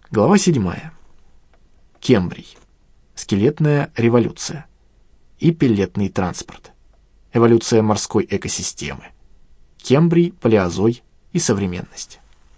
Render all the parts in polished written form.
Глава 7. Кембрий. Скелетная революция. И пеллетный транспорт. Эволюция морской экосистемы. Кембрий, палеозой и современность.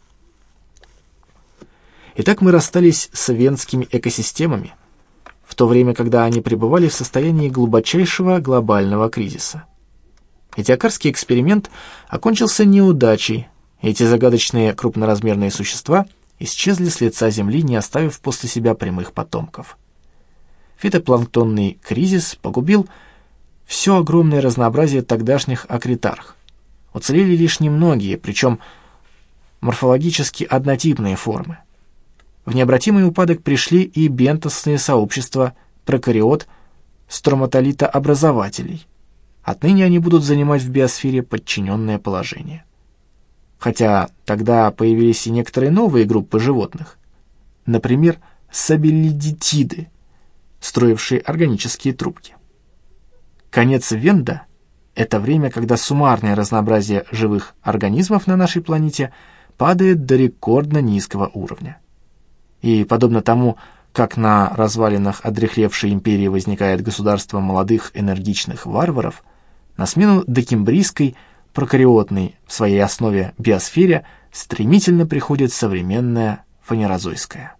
Итак, мы расстались с венскими экосистемами, в то время, когда они пребывали в состоянии глубочайшего глобального кризиса. Этиокарский эксперимент окончился неудачей, и эти загадочные крупноразмерные существа исчезли с лица Земли, не оставив после себя прямых потомков. Фитопланктонный кризис погубил все огромное разнообразие тогдашних акритарх. Уцелели лишь немногие, причем морфологически однотипные формы. В необратимый упадок пришли и бентосные сообщества прокариот строматолитообразователей. Отныне они будут занимать в биосфере подчиненное положение. Хотя тогда появились и некоторые новые группы животных. Например, сабеллидитиды, строившие органические трубки. Конец Венда — это время, когда суммарное разнообразие живых организмов на нашей планете падает до рекордно низкого уровня. И подобно тому, как на развалинах одряхлевшей империи возникает государство молодых энергичных варваров, на смену докембрийской, прокариотной в своей основе биосфере стремительно приходит современная фанерозойская.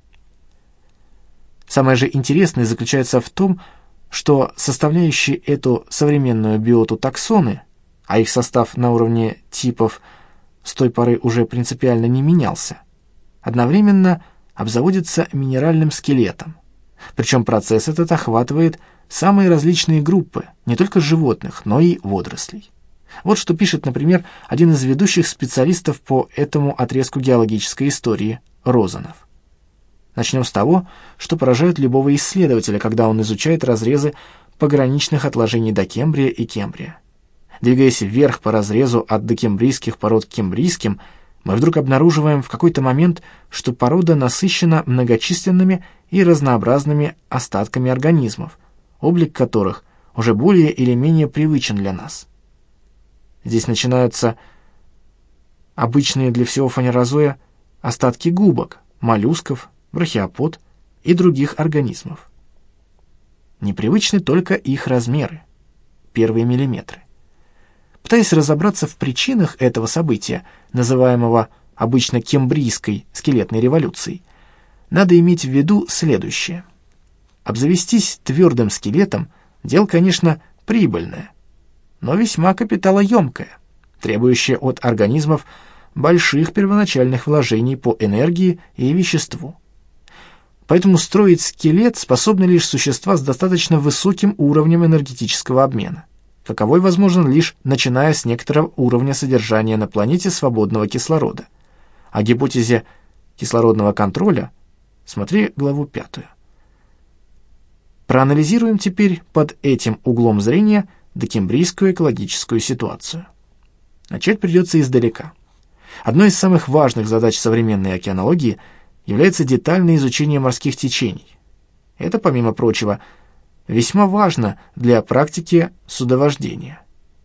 Самое же интересное заключается в том, что составляющие эту современную биоту таксоны, а их состав на уровне типов с той поры уже принципиально не менялся, одновременно обзаводится минеральным скелетом. Причем процесс этот охватывает самые различные группы, не только животных, но и водорослей. Вот что пишет, например, один из ведущих специалистов по этому отрезку геологической истории Розанов. Начнем с того, что поражает любого исследователя, когда он изучает разрезы пограничных отложений докембрия и кембрия. Двигаясь вверх по разрезу от докембрийских пород к кембрийским, мы вдруг обнаруживаем в какой-то момент, что порода насыщена многочисленными и разнообразными остатками организмов, облик которых уже более или менее привычен для нас. Здесь начинаются обычные для всего фанерозоя остатки губок, моллюсков, брахиопод и других организмов. Непривычны только их размеры, первые миллиметры. Пытаясь разобраться в причинах этого события, называемого обычно кембрийской скелетной революцией, надо иметь в виду следующее. Обзавестись твердым скелетом – дело, конечно, прибыльное, но весьма капиталоемкое, требующее от организмов больших первоначальных вложений по энергии и веществу. Поэтому строить скелет способны лишь существа с достаточно высоким уровнем энергетического обмена, каковой возможен лишь начиная с некоторого уровня содержания на планете свободного кислорода. О гипотезе кислородного контроля смотри главу 5. Проанализируем теперь под этим углом зрения докембрийскую экологическую ситуацию. Начать придется издалека. Одной из самых важных задач современной океанологии является детальное изучение морских течений. Это, помимо прочего, весьма важно для практики судовождения.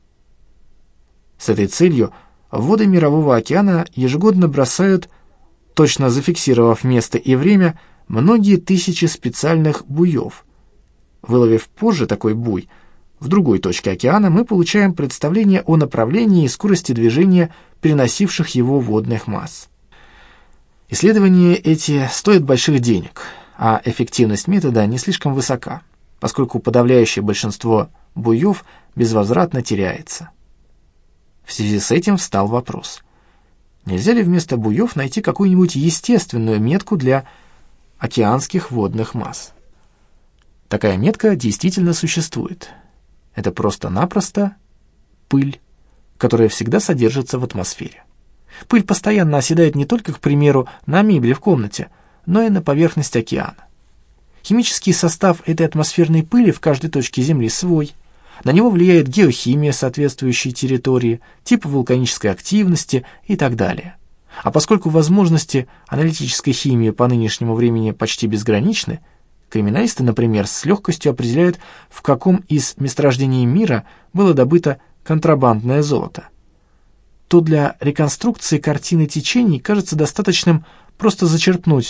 С этой целью в воды Мирового океана ежегодно бросают, точно зафиксировав место и время, многие тысячи специальных буев. Выловив позже такой буй в другой точке океана, мы получаем представление о направлении и скорости движения переносивших его водных масс. Исследования эти стоят больших денег, а эффективность метода не слишком высока, поскольку подавляющее большинство буев безвозвратно теряется. В связи с этим встал вопрос: нельзя ли вместо буев найти какую-нибудь естественную метку для океанских водных масс? Такая метка действительно существует. Это просто-напросто пыль, которая всегда содержится в атмосфере. Пыль постоянно оседает не только, к примеру, на мебели в комнате, но и на поверхность океана. Химический состав этой атмосферной пыли в каждой точке Земли свой. На него влияет геохимия соответствующей территории, тип вулканической активности и так далее. А поскольку возможности аналитической химии по нынешнему времени почти безграничны, криминалисты, например, с легкостью определяют, в каком из месторождений мира было добыто контрабандное золото, то для реконструкции картины течений кажется достаточным просто зачерпнуть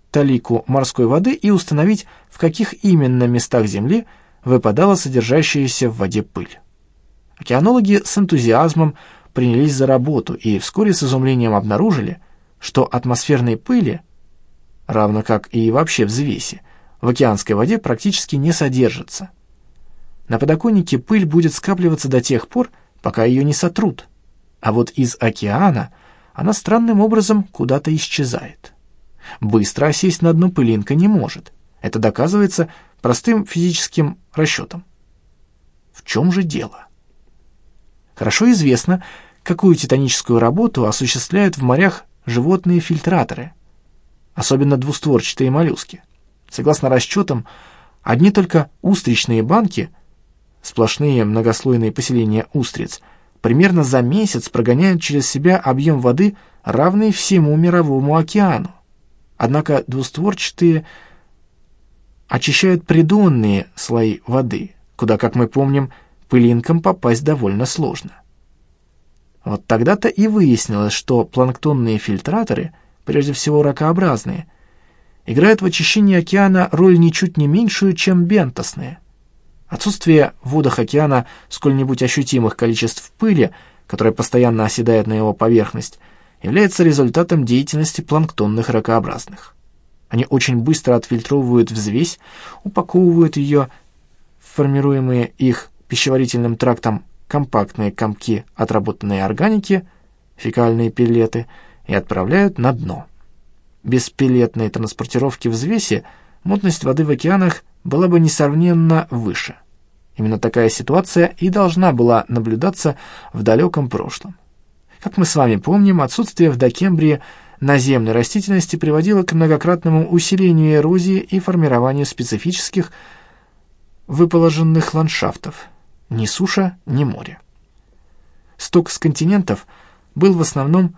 талику морской воды и установить, в каких именно местах Земли выпадала содержащаяся в воде пыль. Океанологи с энтузиазмом принялись за работу и вскоре с изумлением обнаружили, что атмосферной пыли, равно как и вообще взвеси, в океанской воде практически не содержится. На подоконнике пыль будет скапливаться до тех пор, пока ее не сотрут, а вот из океана она странным образом куда-то исчезает. Быстро осесть на дно пылинка не может. Это доказывается простым физическим расчетом. В чем же дело? Хорошо известно, какую титаническую работу осуществляют в морях животные-фильтраторы, особенно двустворчатые моллюски. Согласно расчетам, одни только устричные банки, сплошные многослойные поселения устриц, примерно за месяц прогоняют через себя объем воды, равный всему мировому океану. Однако двустворчатые очищают придонные слои воды, куда, как мы помним, пылинкам попасть довольно сложно. Вот тогда-то и выяснилось, что планктонные фильтраторы, прежде всего ракообразные, играют в очищении океана роль ничуть не меньшую, чем бентосные. Отсутствие в водах океана сколь-нибудь ощутимых количеств пыли, которая постоянно оседает на его поверхность, является результатом деятельности планктонных ракообразных. Они очень быстро отфильтровывают взвесь, упаковывают ее в формируемые их пищеварительным трактом компактные комки отработанной органики, фекальные пеллеты, и отправляют на дно. Без пеллетной транспортировки взвеси мутность воды в океанах была бы несравненно выше. Именно такая ситуация и должна была наблюдаться в далеком прошлом. Как мы с вами помним, отсутствие в Докембрии наземной растительности приводило к многократному усилению эрозии и формированию специфических выположенных ландшафтов. Ни суша, ни море. Сток с континентов был в основном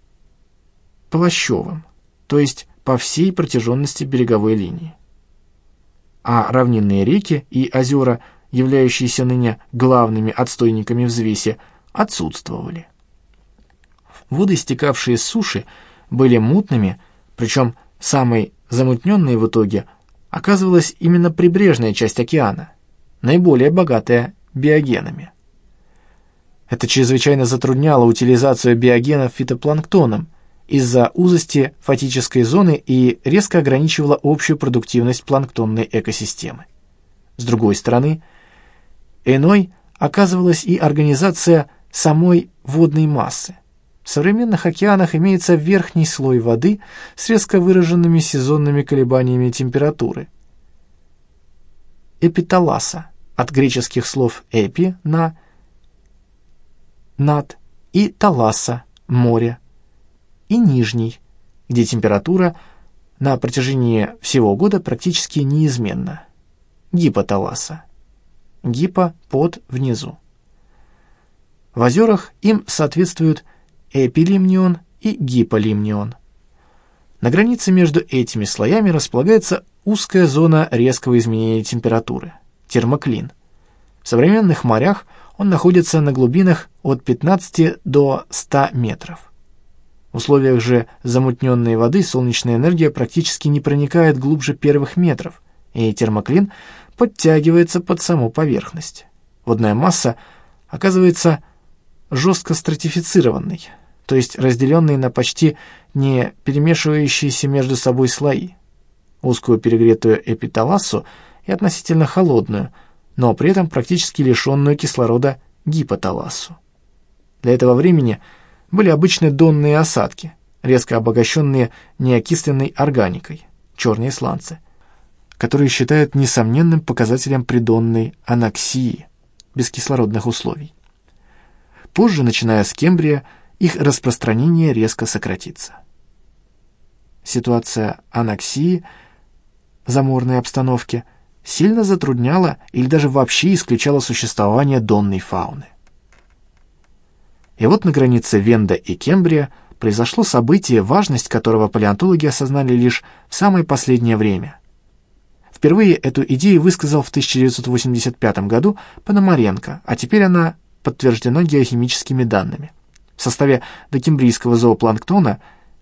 полощевым, то есть по всей протяженности береговой линии. А равнинные реки и озера, являющиеся ныне главными отстойниками взвеси, отсутствовали. Воды, стекавшие с суши, были мутными, причем самой замутненной в итоге оказывалась именно прибрежная часть океана, наиболее богатая биогенами. Это чрезвычайно затрудняло утилизацию биогенов фитопланктоном из-за узости фатической зоны и резко ограничивало общую продуктивность планктонной экосистемы. С другой стороны, иной оказывалась и организация самой водной массы. В современных океанах имеется верхний слой воды с резко выраженными сезонными колебаниями температуры. Эпиталаса, от греческих слов «эпи» — «на», «над» и «таласа» — «море», и нижний, где температура на протяжении всего года практически неизменна. Гипоталаса. Гипо — под, внизу. В озерах им соответствуют эпилимнион и гиполимнион. На границе между этими слоями располагается узкая зона резкого изменения температуры – термоклин. В современных морях он находится на глубинах от 15 до 100 метров. В условиях же замутненной воды солнечная энергия практически не проникает глубже первых метров, и термоклин подтягивается под саму поверхность. Водная масса оказывается жестко стратифицированной, то есть разделенной на почти не перемешивающиеся между собой слои, узкую перегретую эпиталассу и относительно холодную, но при этом практически лишенную кислорода гипоталассу. Для этого времени были обычны донные осадки, резко обогащенные неокисленной органикой, черные сланцы, которые считают несомненным показателем придонной аноксии, бескислородных условий. Позже, начиная с Кембрия, их распространение резко сократится. Ситуация аноксии, заморной обстановки, сильно затрудняла или даже вообще исключала существование донной фауны. И вот на границе Венда и Кембрия произошло событие, важность которого палеонтологи осознали лишь в самое последнее время. Впервые эту идею высказал в 1985 году Пономаренко, а теперь она подтверждена геохимическими данными. В составе докембрийского зоопланктона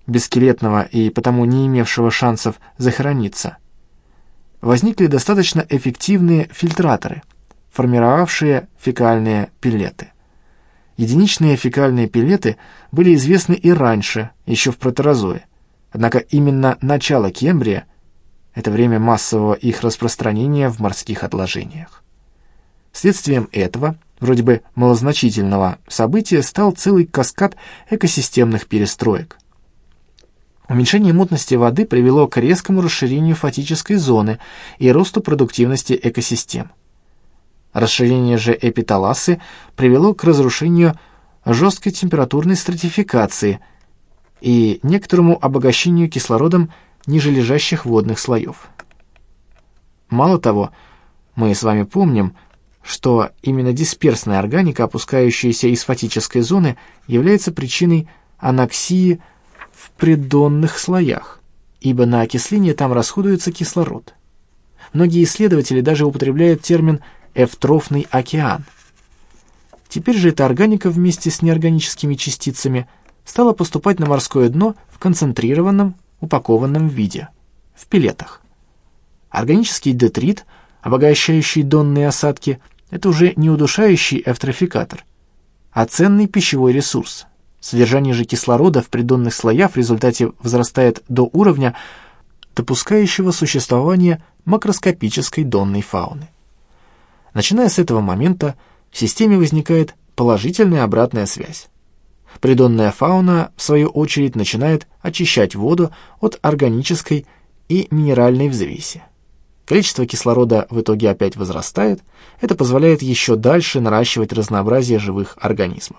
бесскелетного и потому не имевшего шансов захорониться, возникли достаточно эффективные фильтраторы, формировавшие фекальные пеллеты. Единичные фекальные пеллеты были известны и раньше, еще в протерозое, однако именно начало Кембрия — это время массового их распространения в морских отложениях. Следствием этого, вроде бы малозначительного события, стал целый каскад экосистемных перестроек. Уменьшение мутности воды привело к резкому расширению фатической зоны и росту продуктивности экосистем. Расширение же эпиталасы привело к разрушению жесткой температурной стратификации и некоторому обогащению кислородом нижележащих водных слоев. Мало того, мы с вами помним, что именно дисперсная органика, опускающаяся из фатической зоны, является причиной аноксии в придонных слоях, ибо на окисление там расходуется кислород. Многие исследователи даже употребляют термин «эвтрофный океан». Теперь же эта органика вместе с неорганическими частицами стала поступать на морское дно в концентрированном, упакованном виде, в пеллетах. Органический детрит, обогащающий донные осадки, это уже не удушающий эвтрофикатор, а ценный пищевой ресурс. Содержание же кислорода в придонных слоях в результате возрастает до уровня, допускающего существование макроскопической донной фауны. Начиная с этого момента в системе возникает положительная обратная связь. Придонная фауна, в свою очередь, начинает очищать воду от органической и минеральной взвеси. Количество кислорода в итоге опять возрастает, это позволяет еще дальше наращивать разнообразие живых организмов.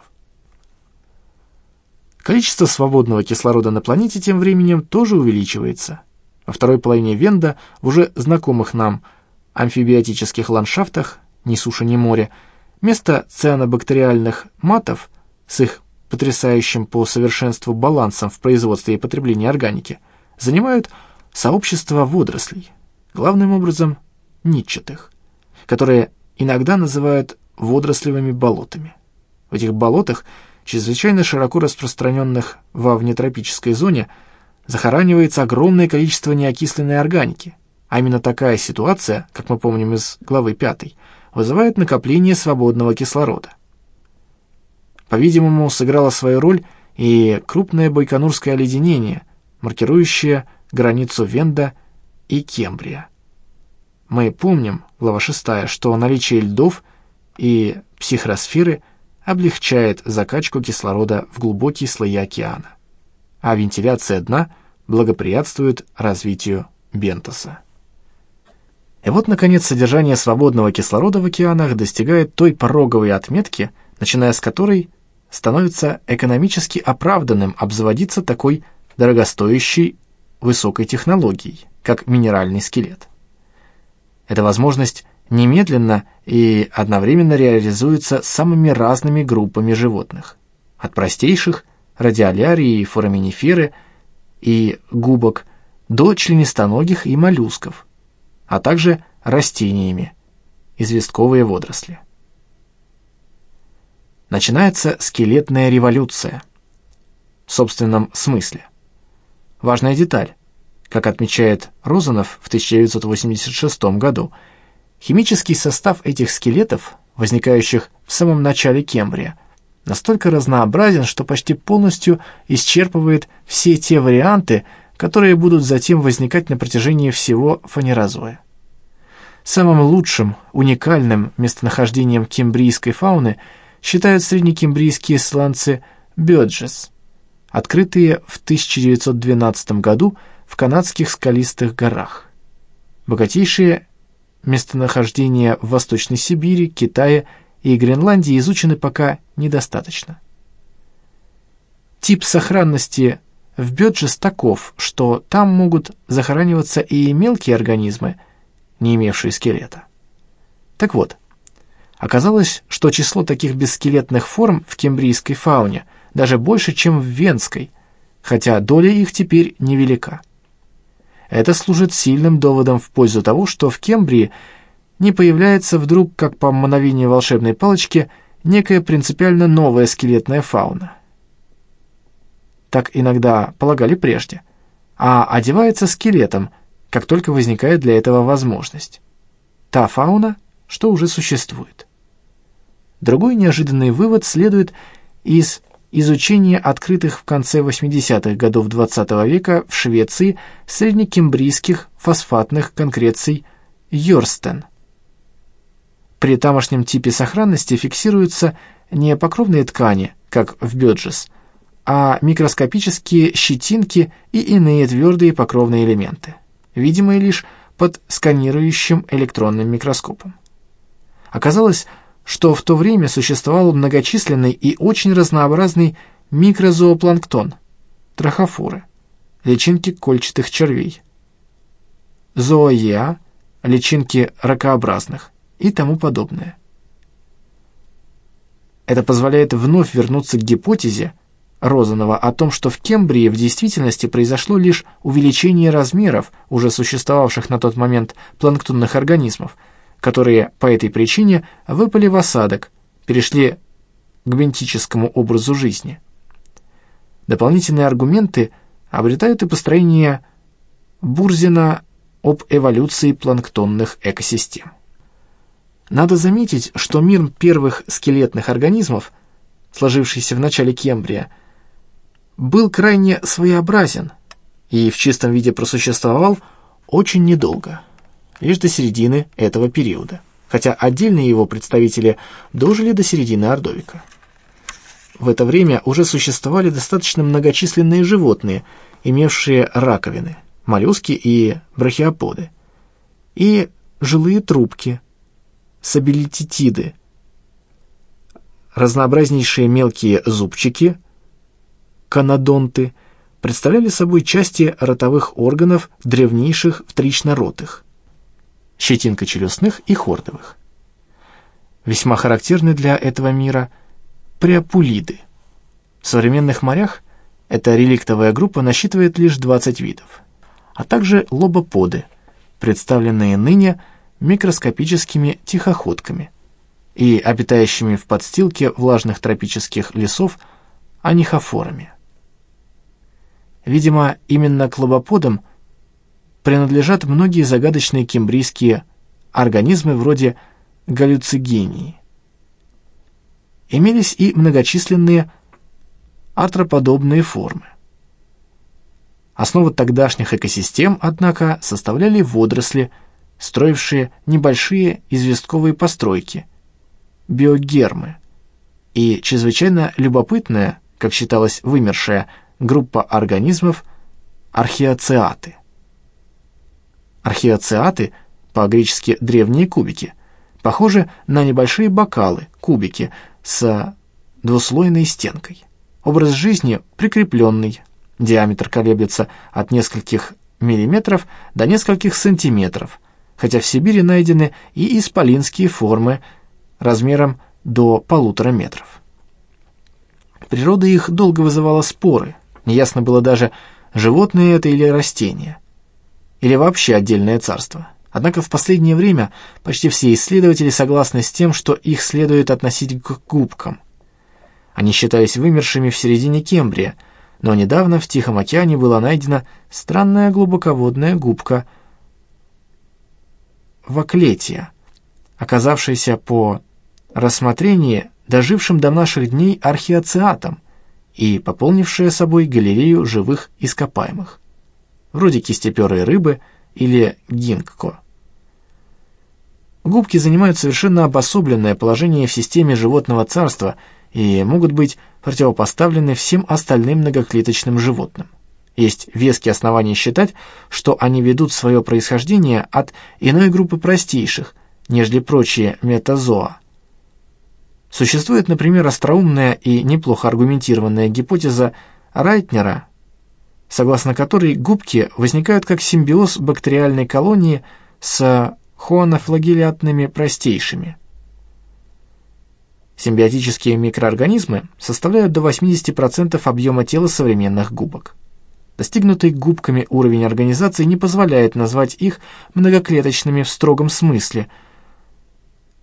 Количество свободного кислорода на планете тем временем тоже увеличивается. Во второй половине Венда в уже знакомых нам амфибиотических ландшафтах, ни суша, ни море, вместо цианобактериальных матов с их потрясающим по совершенству балансом в производстве и потреблении органики занимают сообщества водорослей, главным образом нитчатых, которые иногда называют водорослевыми болотами. В этих болотах, чрезвычайно широко распространенных во внетропической зоне, захоранивается огромное количество неокисленной органики, а именно такая ситуация, как мы помним из главы 5, вызывает накопление свободного кислорода. По-видимому, сыграло свою роль и крупное байконурское оледенение, маркирующее границу Венда и Кембрия. Мы помним, глава 6, что наличие льдов и психросферы облегчает закачку кислорода в глубокие слои океана, а вентиляция дна благоприятствует развитию бентоса. И вот, наконец, содержание свободного кислорода в океанах достигает той пороговой отметки, начиная с которой становится экономически оправданным обзаводиться такой дорогостоящей высокой технологией, как минеральный скелет. Эта возможность немедленно и одновременно реализуется самыми разными группами животных, от простейших радиолярии и фораминиферы и губок до членистоногих и моллюсков, а также растениями, известковые водоросли. Начинается скелетная революция в собственном смысле. Важная деталь. Как отмечает Розанов в 1986 году, химический состав этих скелетов, возникающих в самом начале Кембрия, настолько разнообразен, что почти полностью исчерпывает все те варианты, которые будут затем возникать на протяжении всего фанерозоя. Самым лучшим, уникальным местонахождением кембрийской фауны считают среднекембрийские сланцы Бёрджес, открытые в 1912 году в канадских скалистых горах. Богатейшие местонахождения в Восточной Сибири, Китае и Гренландии изучены пока недостаточно. Тип сохранности в Бёрджес таков, что там могут захораниваться и мелкие организмы, не имевшие скелета. Так вот, оказалось, что число таких бесскелетных форм в кембрийской фауне даже больше, чем в венской, хотя доля их теперь невелика. Это служит сильным доводом в пользу того, что в Кембрии не появляется вдруг, как по мановению волшебной палочки, некая принципиально новая скелетная фауна. так иногда полагали прежде, а одевается скелетом, как только возникает для этого возможность. Та фауна, что уже существует. Другой неожиданный вывод следует из изучения открытых в конце 80-х годов XX века в Швеции среднекембрийских фосфатных конкреций Йорстен. При тамошнем типе сохранности фиксируются не покровные ткани, как в Бёджес, а микроскопические щетинки и иные твердые покровные элементы, видимые лишь под сканирующим электронным микроскопом. Оказалось, что в то время существовал многочисленный и очень разнообразный микрозоопланктон, трахофоры, личинки кольчатых червей, зооеа, личинки ракообразных и тому подобное. Это позволяет вновь вернуться к гипотезе Розанова о том, что в Кембрии в действительности произошло лишь увеличение размеров уже существовавших на тот момент планктонных организмов, которые по этой причине выпали в осадок, перешли к бентическому образу жизни. Дополнительные аргументы обретают и построение Бурзина об эволюции планктонных экосистем. Надо заметить, что мир первых скелетных организмов, сложившийся в начале Кембрия, был крайне своеобразен и в чистом виде просуществовал очень недолго, лишь до середины этого периода, хотя отдельные его представители дожили до середины Ордовика. В это время уже существовали достаточно многочисленные животные, имевшие раковины, моллюски и брахиоподы, и жилые трубки, сабилититиды, разнообразнейшие мелкие зубчики, конодонты, представляли собой части ротовых органов древнейших вторично-ротых, щетинкочелюстных и хордовых. Весьма характерны для этого мира преапулиды. В современных морях эта реликтовая группа насчитывает лишь 20 видов, а также лобоподы, представленные ныне микроскопическими тихоходками и обитающими в подстилке влажных тропических лесов анихофорами. Видимо, именно к лобоподам принадлежат многие загадочные кембрийские организмы вроде галлюцигении. Имелись и многочисленные артроподобные формы. Основу тогдашних экосистем, однако, составляли водоросли, строившие небольшие известковые постройки, биогермы, и чрезвычайно любопытная, как считалось, вымершая группа организмов археоциаты. Археоциаты, по-гречески древние кубики, похожи на небольшие бокалы, кубики, с двуслойной стенкой. Образ жизни прикрепленный, диаметр колеблется от нескольких миллиметров до нескольких сантиметров, хотя в Сибири найдены и исполинские формы размером до 1,5 метров. Природа их долго вызывала споры, неясно было даже, животные это или растения, или вообще отдельное царство. Однако в последнее время почти все исследователи согласны с тем, что их следует относить к губкам. Они считались вымершими в середине Кембрия, но недавно в Тихом океане была найдена странная глубоководная губка Ваклетия, оказавшаяся по рассмотрению дожившим до наших дней археоциатом и пополнившая собой галерею живых ископаемых, вроде кистеперой рыбы или гинкко. Губки занимают совершенно обособленное положение в системе животного царства и могут быть противопоставлены всем остальным многоклеточным животным. Есть веские основания считать, что они ведут свое происхождение от иной группы простейших, нежели прочие метазоа. Существует, например, остроумная и неплохо аргументированная гипотеза Райтнера, согласно которой губки возникают как симбиоз бактериальной колонии с хоанофлагеллятными простейшими. Симбиотические микроорганизмы составляют до 80% объема тела современных губок. Достигнутый губками уровень организации не позволяет назвать их многоклеточными в строгом смысле,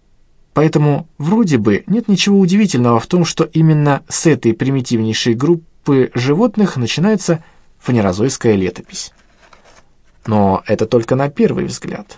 поэтому вроде бы нет ничего удивительного в том, что именно с этой примитивнейшей группой группы животных начинается фанерозойская летопись. Но это только на первый взгляд.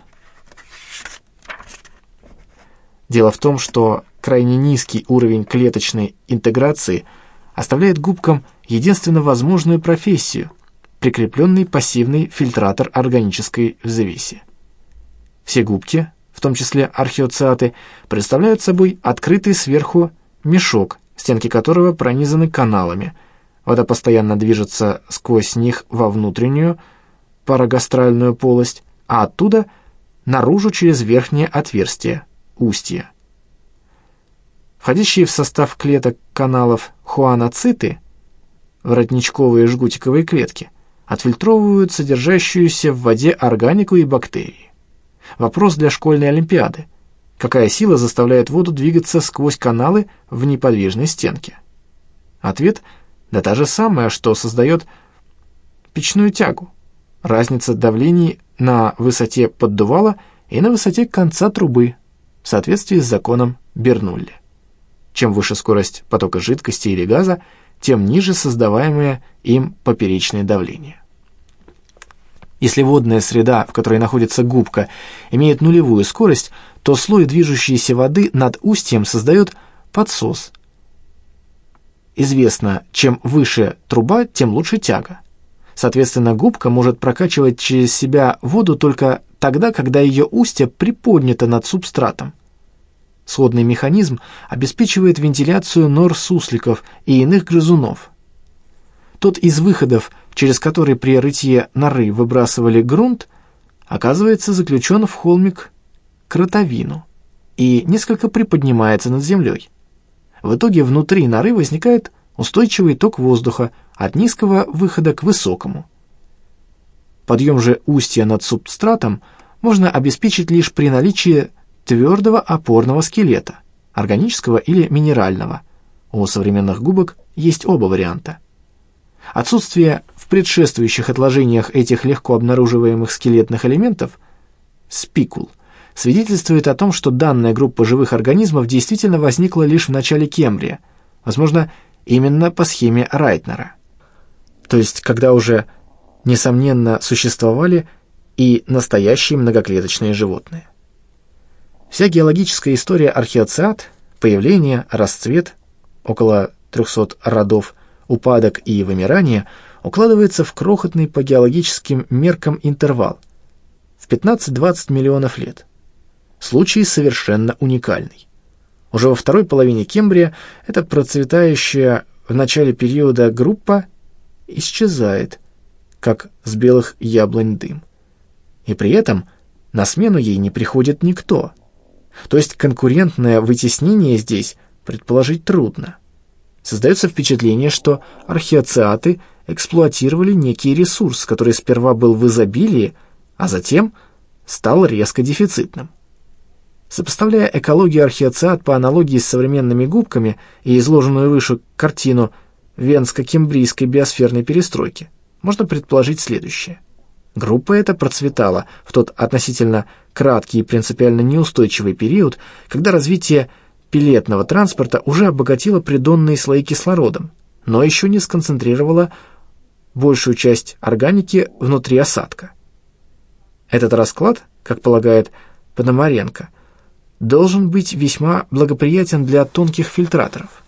Дело в том, что крайне низкий уровень клеточной интеграции оставляет губкам единственно возможную профессию – прикрепленный пассивный фильтратор органической взвеси. Все губки, в том числе археоциаты, представляют собой открытый сверху мешок, стенки которого пронизаны каналами. Вода постоянно движется сквозь них во внутреннюю парагастральную полость, а оттуда наружу через верхнее отверстие – устье. Входящие в состав клеток каналов хуаноциты, воротничковые жгутиковые клетки, отфильтровывают содержащуюся в воде органику и бактерии. Вопрос для школьной олимпиады: какая сила заставляет воду двигаться сквозь каналы в неподвижной стенке? Ответ: да та же самая, что создает печную тягу. Разница давлений на высоте поддувала и на высоте конца трубы в соответствии с законом Бернулли. Чем выше скорость потока жидкости или газа, тем ниже создаваемое им поперечное давление. Если водная среда, в которой находится губка, имеет нулевую скорость, то слой движущейся воды над устьем создает подсос. Известно, чем выше труба, тем лучше тяга. Соответственно, губка может прокачивать через себя воду только тогда, когда ее устье приподнято над субстратом. Сходный механизм обеспечивает вентиляцию нор сусликов и иных грызунов. Тот из выходов, через который при рытье норы выбрасывали грунт, оказывается заключен в холмик кротовину и несколько приподнимается над землей. В итоге внутри норы возникает устойчивый ток воздуха от низкого выхода к высокому. Подъем же устья над субстратом можно обеспечить лишь при наличии твердого опорного скелета, органического или минерального. У современных губок есть оба варианта. Отсутствие в предшествующих отложениях этих легко обнаруживаемых скелетных элементов, спикул, свидетельствует о том, что данная группа живых организмов действительно возникла лишь в начале Кембрия, возможно, именно по схеме Райтнера. То есть, когда уже, несомненно, существовали и настоящие многоклеточные животные. Вся геологическая история археоциат, появление, расцвет, около 300 родов, упадок и вымирание укладывается в крохотный по геологическим меркам интервал в 15-20 миллионов лет. Случай совершенно уникальный. Уже во второй половине Кембрия эта процветающая в начале периода группа исчезает, как с белых яблонь дым. И при этом на смену ей не приходит никто. То есть конкурентное вытеснение здесь предположить трудно. Создается впечатление, что археоциаты эксплуатировали некий ресурс, который сперва был в изобилии, а затем стал резко дефицитным. Сопоставляя экологию археоциат по аналогии с современными губками и изложенную выше картину Венско-Кембрийской биосферной перестройки, можно предположить следующее. Группа эта процветала в тот относительно краткий и принципиально неустойчивый период, когда развитие пеллетного транспорта уже обогатило придонные слои кислородом, но еще не сконцентрировало большую часть органики внутри осадка. Этот расклад, как полагает Пономаренко, должен быть весьма благоприятен для тонких фильтраторов.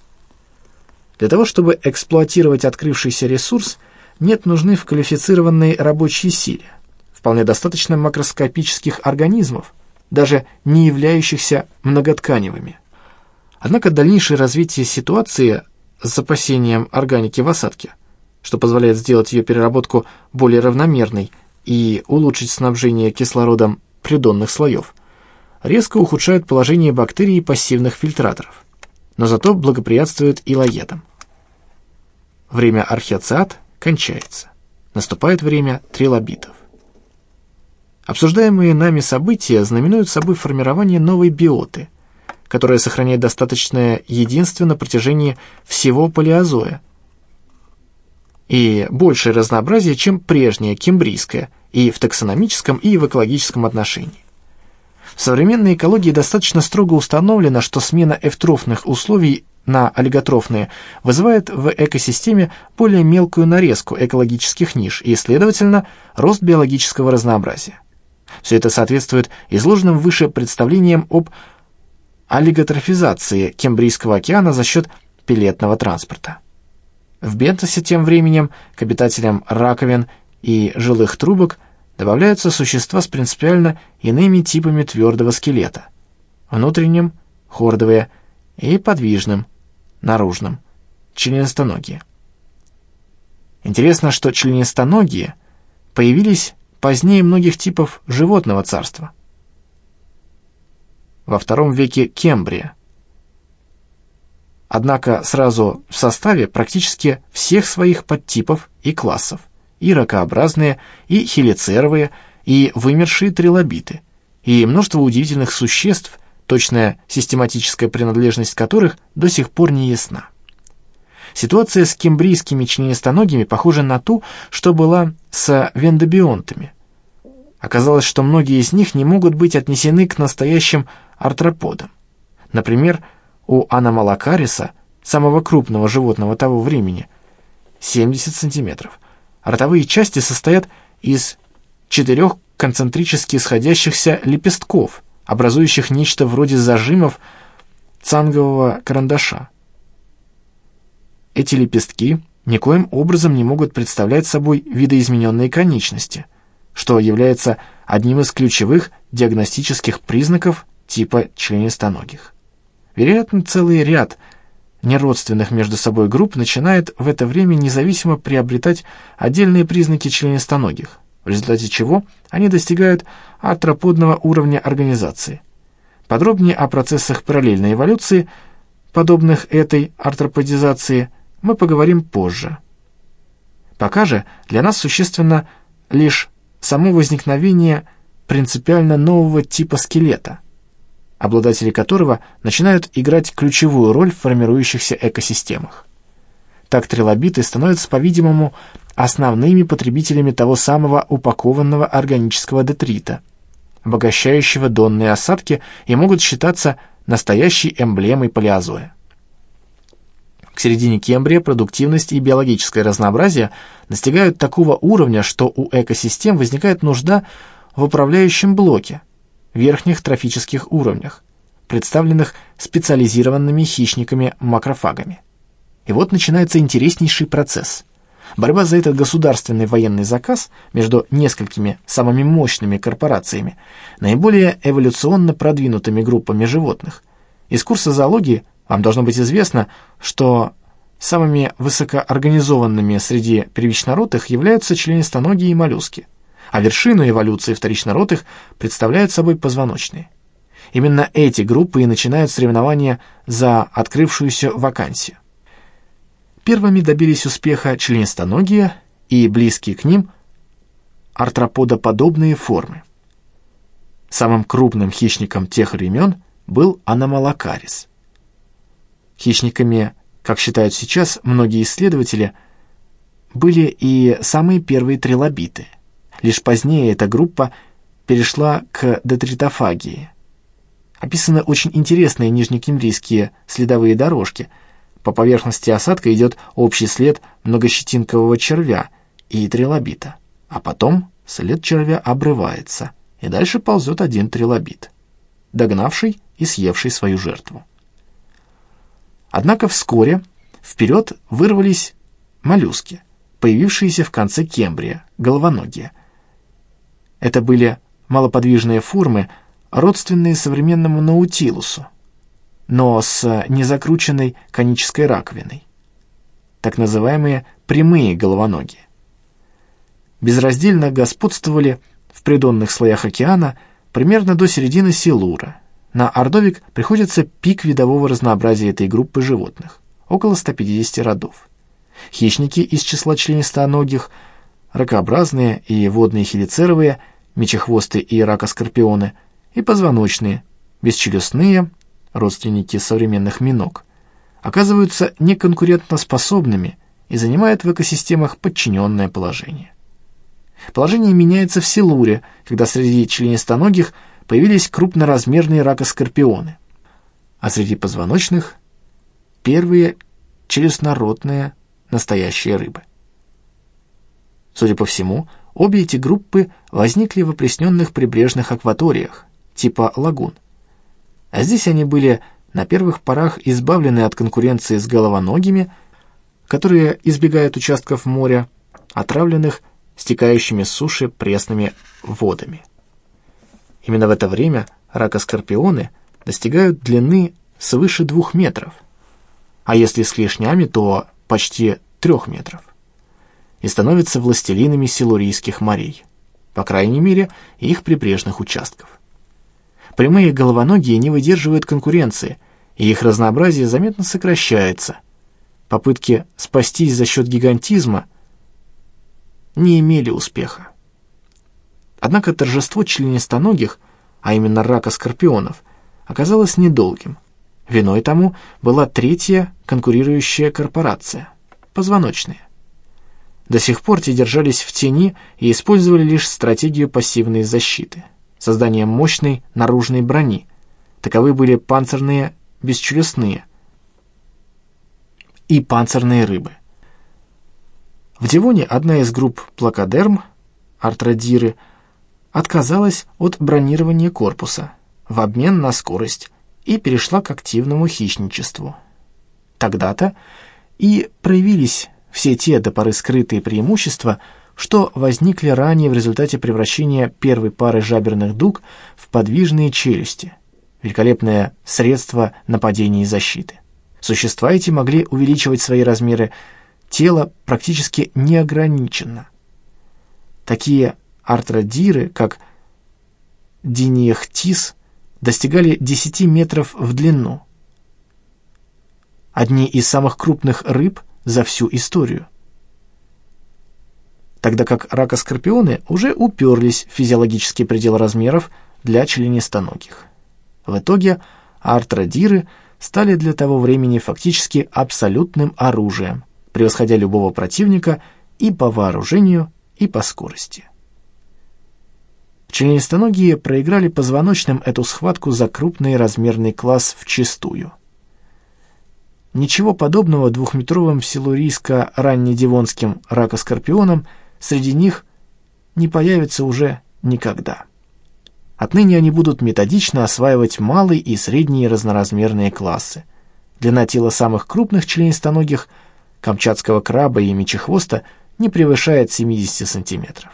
Для того, чтобы эксплуатировать открывшийся ресурс, нет нужды в квалифицированной рабочей силе. Вполне достаточно макроскопических организмов, даже не являющихся многотканевыми. Однако дальнейшее развитие ситуации с запасением органики в осадке, что позволяет сделать ее переработку более равномерной и улучшить снабжение кислородом придонных слоев, резко ухудшает положение бактерий и пассивных фильтраторов, но зато благоприятствует илоедам. Время археоциат кончается. Наступает время трилобитов. Обсуждаемые нами события знаменуют собой формирование новой биоты, которая сохраняет достаточное единство на протяжении всего палеозоя и большее разнообразие, чем прежняя кембрийская, и в таксономическом, и в экологическом отношении. В современной экологии достаточно строго установлено, что смена эвтрофных условий на олиготрофные вызывает в экосистеме более мелкую нарезку экологических ниш и, следовательно, рост биологического разнообразия. Все это соответствует изложенным выше представлениям об олиготрофизации Кембрийского океана за счет пеллетного транспорта. В бентосе тем временем к обитателям раковин и жилых трубок добавляются существа с принципиально иными типами твердого скелета: внутренним – хордовые, и подвижным – наружным – членистоногие. Интересно, что членистоногие появились позднее многих типов животного царства, во II веке Кембрия. Однако сразу в составе практически всех своих подтипов и классов: и ракообразные, и хелицеровые, и вымершие трилобиты, и множество удивительных существ, точная систематическая принадлежность которых до сих пор не ясна. Ситуация с кембрийскими членистоногими похожа на ту, что была с вендобионтами. Оказалось, что многие из них не могут быть отнесены к настоящим артроподам. Например, у аномалокариса, самого крупного животного того времени, 70 сантиметров, ротовые части состоят из 4 концентрически сходящихся лепестков, образующих нечто вроде зажимов цангового карандаша. Эти лепестки никоим образом не могут представлять собой видоизмененные конечности, что является одним из ключевых диагностических признаков типа членистоногих. Вероятно, целый ряд неродственных между собой групп начинает в это время независимо приобретать отдельные признаки членистоногих, в результате чего они достигают артроподного уровня организации. Подробнее о процессах параллельной эволюции, подобных этой артроподизации, мы поговорим позже. Пока же для нас существенно лишь само возникновение принципиально нового типа скелета, обладатели которого начинают играть ключевую роль в формирующихся экосистемах. Так трилобиты становятся, по-видимому, основными потребителями того самого упакованного органического детрита, обогащающего донные осадки, и могут считаться настоящей эмблемой палеозоя. К середине Кембрия продуктивность и биологическое разнообразие достигают такого уровня, что у экосистем возникает нужда в управляющем блоке, верхних трофических уровнях, представленных специализированными хищниками-макрофагами. И вот начинается интереснейший процесс. Борьба за этот государственный военный заказ между несколькими самыми мощными корпорациями, наиболее эволюционно продвинутыми группами животных. Из курса зоологии вам должно быть известно, что самыми высокоорганизованными среди первичнородных являются членистоногие и моллюски, а вершину эволюции вторичнородных представляют собой позвоночные. Именно эти группы и начинают соревнования за открывшуюся вакансию. Первыми добились успеха членистоногие и близкие к ним артроподоподобные формы. Самым крупным хищником тех времен был аномалокарис. Хищниками, как считают сейчас многие исследователи, были и самые первые трилобиты. Лишь позднее эта группа перешла к детритофагии. Описаны очень интересные нижнекембрийские следовые дорожки. По поверхности осадка идет общий след многощетинкового червя и трилобита, а потом след червя обрывается, и дальше ползет один трилобит, догнавший и съевший свою жертву. Однако вскоре вперед вырвались моллюски, появившиеся в конце Кембрия, головоногие. Это были малоподвижные формы, родственные современному наутилусу, но с незакрученной конической раковиной, так называемые прямые головоногие. Безраздельно господствовали в придонных слоях океана примерно до середины Силура. На Ордовик приходится пик видового разнообразия этой группы животных, около 150 родов. Хищники из числа членистоногих, ракообразные и водные хелицеровые, мечехвосты и ракоскорпионы, и позвоночные, бесчелюстные, родственники современных миног, оказываются неконкурентоспособными и занимают в экосистемах подчиненное положение. Положение меняется в Силуре, когда среди членистоногих появились крупноразмерные ракоскорпионы, а среди позвоночных первые челюстнородные настоящие рыбы. Судя по всему, обе эти группы возникли в опресненных прибрежных акваториях, типа лагун. А здесь они были на первых порах избавлены от конкуренции с головоногими, которые избегают участков моря, отравленных стекающими с суши пресными водами. Именно в это время ракоскорпионы достигают длины свыше 2 метров, а если с клешнями, то почти 3 метров, и становятся властелинами силурийских морей, по крайней мере, их прибрежных участков. Прямые головоногие не выдерживают конкуренции, и их разнообразие заметно сокращается. Попытки спастись за счет гигантизма не имели успеха. Однако торжество членистоногих, а именно ракоскорпионов, оказалось недолгим. Виной тому была третья конкурирующая корпорация – позвоночные. До сих пор те держались в тени и использовали лишь стратегию пассивной защиты – создание мощной наружной брони. Таковы были панцирные бесчелюстные и панцирные рыбы. В Девоне одна из групп плакодерм, артродиры, отказалась от бронирования корпуса в обмен на скорость и перешла к активному хищничеству. Тогда-то и проявились все те до поры скрытые преимущества, что возникли ранее в результате превращения первой пары жаберных дуг в подвижные челюсти, великолепное средство нападения и защиты. Существа эти могли увеличивать свои размеры тела практически неограниченно. Такие артродиры, как диниехтис, достигали 10 метров в длину. Одни из самых крупных рыб за всю историю. Тогда как ракоскорпионы уже уперлись в физиологический предел размеров для членистоногих. В итоге артродиры стали для того времени фактически абсолютным оружием, превосходя любого противника и по вооружению, и по скорости. Членистоногие проиграли позвоночным эту схватку за крупный размерный класс вчистую. Ничего подобного двухметровым силурийско-раннедевонским ракоскорпионам среди них не появится уже никогда. Отныне они будут методично осваивать малые и средние разноразмерные классы. Длина тела самых крупных членистоногих, камчатского краба и мечехвоста, не превышает 70 сантиметров.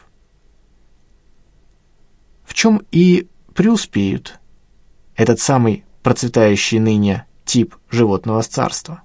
В чем и преуспеют этот самый процветающий ныне тип животного царства.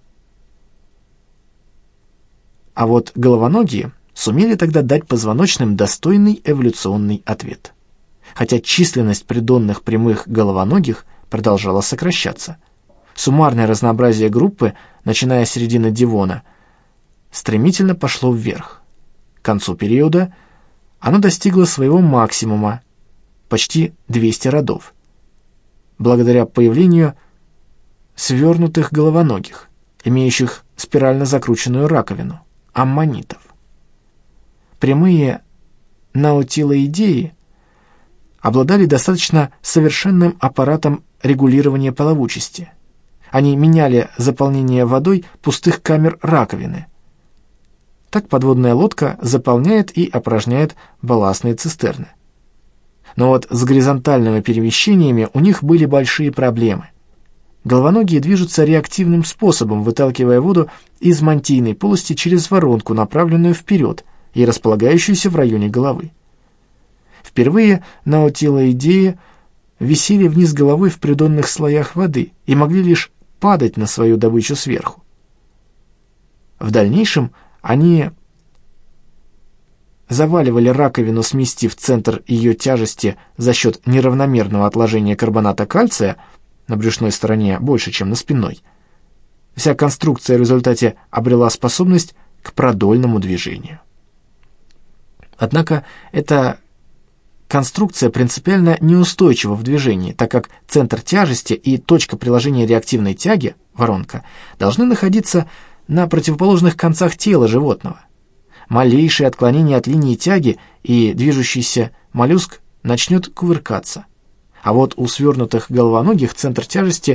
А вот головоногие сумели тогда дать позвоночным достойный эволюционный ответ. Хотя численность придонных прямых головоногих продолжала сокращаться. Суммарное разнообразие группы, начиная с середины Девона, стремительно пошло вверх. К концу периода оно достигло своего максимума, почти 200 родов, благодаря появлению свернутых головоногих, имеющих спирально закрученную раковину, аммонитов. Прямые наутилоидеи обладали достаточно совершенным аппаратом регулирования плавучести. Они меняли заполнение водой пустых камер раковины. Так подводная лодка заполняет и опорожняет балластные цистерны. Но вот с горизонтальными перемещениями у них были большие проблемы. Головоногие движутся реактивным способом, выталкивая воду из мантийной полости через воронку, направленную вперед и располагающуюся в районе головы. Впервые наутилоидеи висели вниз головой в придонных слоях воды и могли лишь падать на свою добычу сверху. В дальнейшем они заваливали раковину, сместив центр ее тяжести за счет неравномерного отложения карбоната кальция на брюшной стороне больше, чем на спинной. Вся конструкция в результате обрела способность к продольному движению. Однако эта конструкция принципиально неустойчива в движении, так как центр тяжести и точка приложения реактивной тяги, воронка, должны находиться на противоположных концах тела животного. Малейшее отклонение от линии тяги, и движущийся моллюск начнет кувыркаться. А вот у свернутых головоногих центр тяжести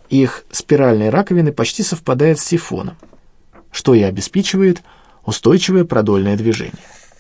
их спиральные раковины почти совпадают с сифоном, что и обеспечивает устойчивое продольное движение.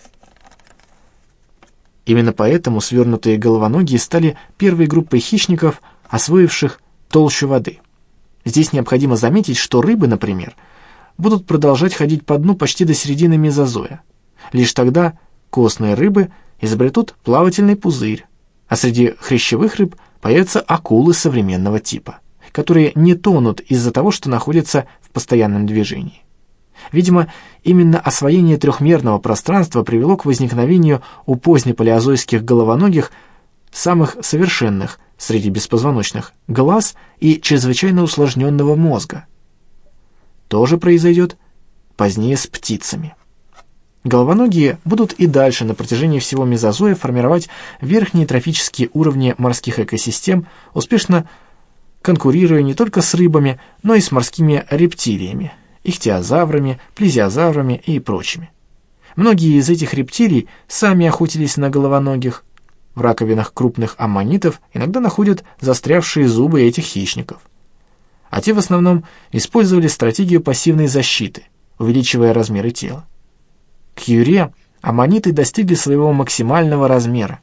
Именно поэтому свернутые головоногие стали первой группой хищников, освоивших толщу воды. Здесь необходимо заметить, что рыбы, например, будут продолжать ходить по дну почти до середины мезозоя. Лишь тогда костные рыбы изобретут плавательный пузырь, а среди хрящевых рыб появятся акулы современного типа, которые не тонут из-за того, что находятся в постоянном движении. Видимо, именно освоение трехмерного пространства привело к возникновению у позднепалеозойских головоногих самых совершенных среди беспозвоночных глаз и чрезвычайно усложненного мозга. То же произойдет позднее с птицами. Головоногие будут и дальше на протяжении всего мезозоя формировать верхние трофические уровни морских экосистем, успешно конкурируя не только с рыбами, но и с морскими рептилиями, ихтиозаврами, плезиозаврами и прочими. Многие из этих рептилий сами охотились на головоногих. В раковинах крупных аммонитов иногда находят застрявшие зубы этих хищников. А те в основном использовали стратегию пассивной защиты, увеличивая размеры тела. К юре аммониты достигли своего максимального размера.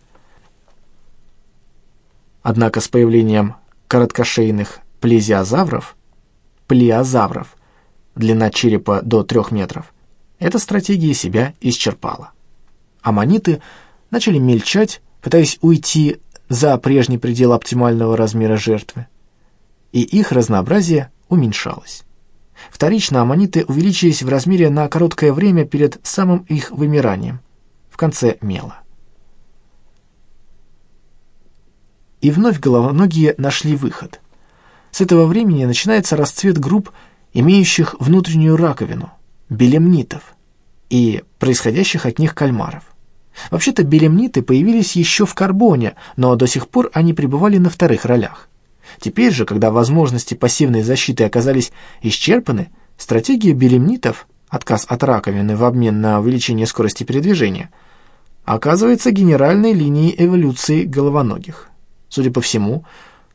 Однако с появлением короткошейных плезиозавров, длина черепа до 3 метров, эта стратегия себя исчерпала. Аммониты начали мельчать, пытаясь уйти за прежний предел оптимального размера жертвы, и их разнообразие уменьшалось. Вторично аммониты увеличились в размере на короткое время перед самым их вымиранием, в конце мела. И вновь головоногие нашли выход. С этого времени начинается расцвет групп, имеющих внутреннюю раковину, белемнитов, и происходящих от них кальмаров. Вообще-то белемниты появились еще в карбоне, но до сих пор они пребывали на вторых ролях. Теперь же, когда возможности пассивной защиты оказались исчерпаны, стратегия белемнитов, отказ от раковины в обмен на увеличение скорости передвижения, оказывается генеральной линией эволюции головоногих. Судя по всему,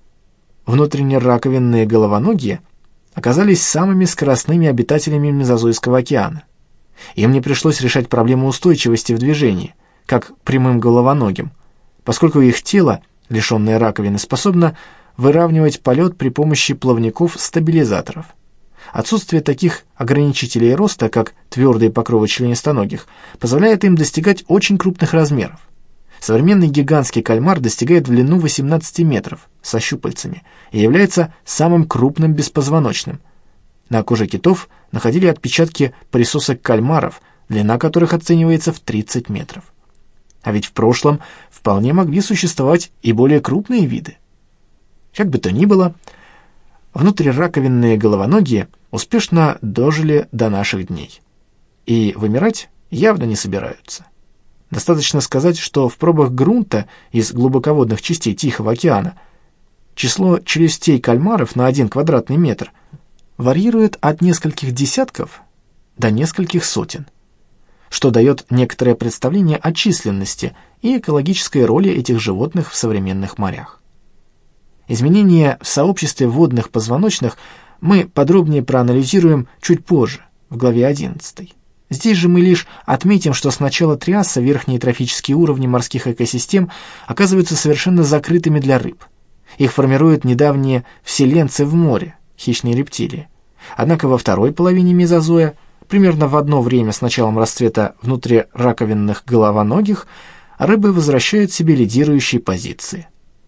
внутреннераковинные головоногие оказались самыми скоростными обитателями Мезозойского океана. Им не пришлось решать проблему устойчивости в движении, как прямым головоногим, поскольку их тело, лишенное раковины, способно выравнивать полет при помощи плавников-стабилизаторов. Отсутствие таких ограничителей роста, как твердые покровы членистоногих, позволяет им достигать очень крупных размеров. Современный гигантский кальмар достигает в длину 18 метров со щупальцами и является самым крупным беспозвоночным. На коже китов находили отпечатки присосок кальмаров, длина которых оценивается в 30 метров. А ведь в прошлом вполне могли существовать и более крупные виды. Как бы то ни было, внутрираковинные головоногие успешно дожили до наших дней и вымирать явно не собираются. Достаточно сказать, что в пробах грунта из глубоководных частей Тихого океана число челюстей кальмаров на 1 квадратный метр варьирует от нескольких десятков до нескольких сотен, что дает некоторое представление о численности и экологической роли этих животных в современных морях. Изменения в сообществе водных позвоночных мы подробнее проанализируем чуть позже, в главе 11. Здесь же мы лишь отметим, что с начала Триаса верхние трофические уровни морских экосистем оказываются совершенно закрытыми для рыб. Их формируют недавние вселенцы в море, хищные рептилии. Однако во второй половине мезозоя, примерно в одно время с началом расцвета внутрираковинных головоногих, рыбы возвращают себе лидирующие позиции.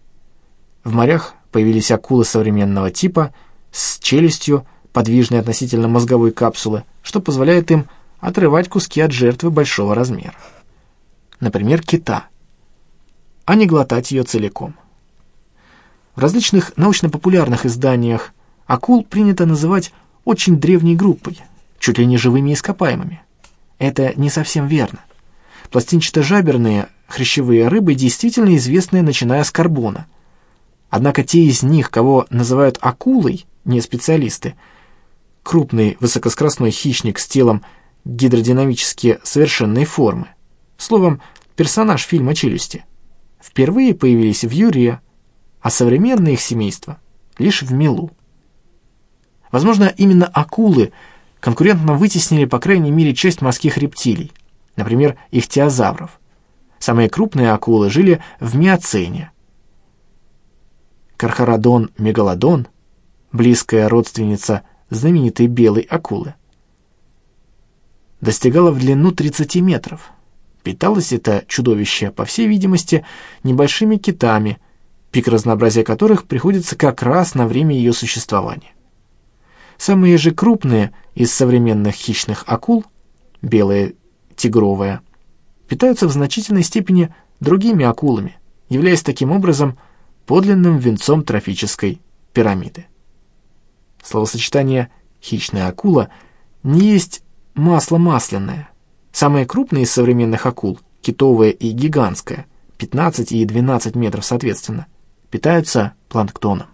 В морях появились акулы современного типа с челюстью, подвижной относительно мозговой капсулы, что позволяет им отрывать куски от жертвы большого размера. Например, кита, а не глотать ее целиком. В различных научно-популярных изданиях акул принято называть очень древней группой, чуть ли не живыми ископаемыми. Это не совсем верно. Пластинчато-жаберные хрящевые рыбы действительно известны, начиная с карбона. Однако те из них, кого называют акулой, не специалисты, крупный высокоскоростной хищник с телом гидродинамически совершенной формы, словом, персонаж фильма «Челюсти», впервые появились в Юре, а современное их семейство лишь в мелу. Возможно, именно акулы конкурентно вытеснили по крайней мере часть морских рептилий, например, ихтиозавров. Самые крупные акулы жили в Миоцене. Кархародон-мегалодон, близкая родственница знаменитой белой акулы, достигала в длину 30 метров. Питалось это чудовище, по всей видимости, небольшими китами, пик разнообразия которых приходится как раз на время ее существования. Самые же крупные из современных хищных акул, белая, тигровая, питаются в значительной степени другими акулами, являясь таким образом подлинным венцом трофической пирамиды. Словосочетание «хищная акула» не есть масло масляное. Самые крупные из современных акул, китовая и гигантская, 15 и 12 метров соответственно, питаются планктоном.